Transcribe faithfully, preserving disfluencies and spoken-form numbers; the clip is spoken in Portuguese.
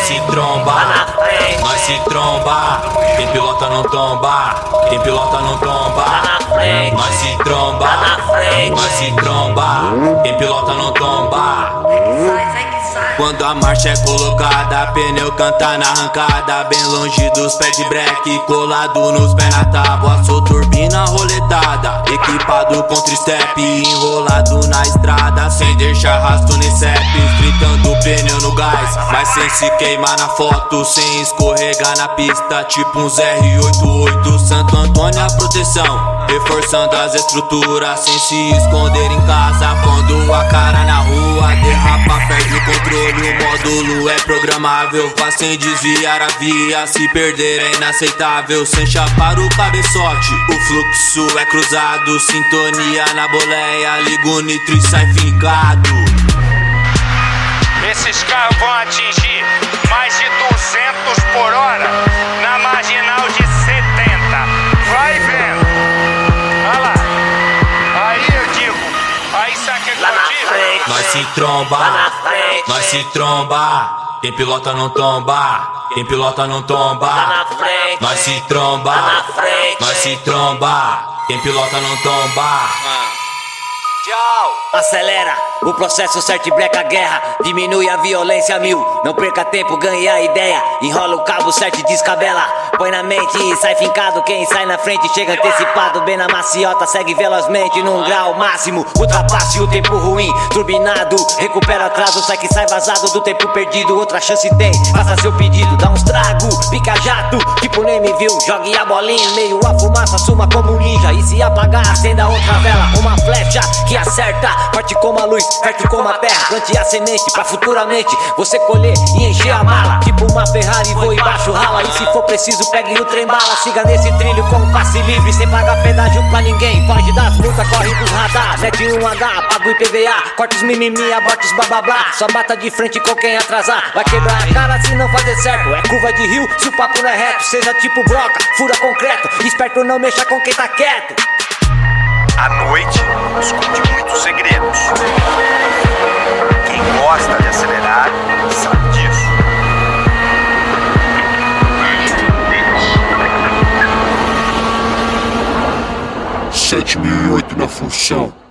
se tromba, nós se tromba. Quem pilota não tomba, quem pilota não tomba. Nós se tromba, nós se tromba. Quem pilota não tomba. Quando a marcha é colocada, pneu canta na arrancada, bem longe dos pés de breque, colado nos pés na tábua, sou turbina roletada, equipado com tristep, enrolado na estrada, sem deixar rastro nem cepe, fritando o pneu no gás, mas sem se queimar na foto, sem escorregar na pista, tipo uns R oitenta e oito, Santo Antônio a proteção, reforçando as estruturas, sem se esconder em casa, quando a cara na rua derrapa, perde o controle. O módulo é programável, faz sem desviar a via, se perder é inaceitável, sem chapar o cabeçote. O fluxo é cruzado, sintonia na boleia, liga o nitro e sai fincado. Esses carros vão atingir mais de duzentos por hora na marginal de setenta. Vai vendo. Olha lá. Aí eu digo. Aí sabe o que eu digo? Nós se tromba, nós se tromba. Quem pilota não tomba, quem pilota não tomba. Nós se tromba, nós se tromba. Quem pilota não tomba. Acelera o processo, certo e breca a guerra, diminui a violência a mil, não perca tempo, ganhe a ideia, enrola o cabo, certo e descabela, põe na mente e sai fincado, quem sai na frente chega antecipado, bem na maciota, segue velozmente num grau máximo, ultrapasse o tempo ruim, turbinado, recupera atraso, sai que sai vazado do tempo perdido, outra chance tem, faça seu pedido, dá uns trago, pica jato, tipo nem me viu, jogue a bolinha, meio a fumaça, suma como um ninja, e se apagar, acenda outra vela, uma flecha que acerta, forte como a luz, fértil como a terra, plante a semente pra futuramente você colher e encher a mala, tipo uma Ferrari, voa embaixo, rala, e se for preciso pegue o trem bala, siga nesse trilho com o passe livre, sem pagar pedágio pra ninguém, foge das multas, corre dos radar, mete um H, paga o I P V A, corta os mimimi, aborta os blá blá blá, só bata de frente com quem atrasar, vai quebrar a cara se não fazer certo, é curva de rio se o papo não é reto, seja tipo broca, fura concreto, esperto não mexa com quem tá quieto. A noite esconde muitos segredos. Quem gosta de acelerar sabe disso. sete mil e oito na função.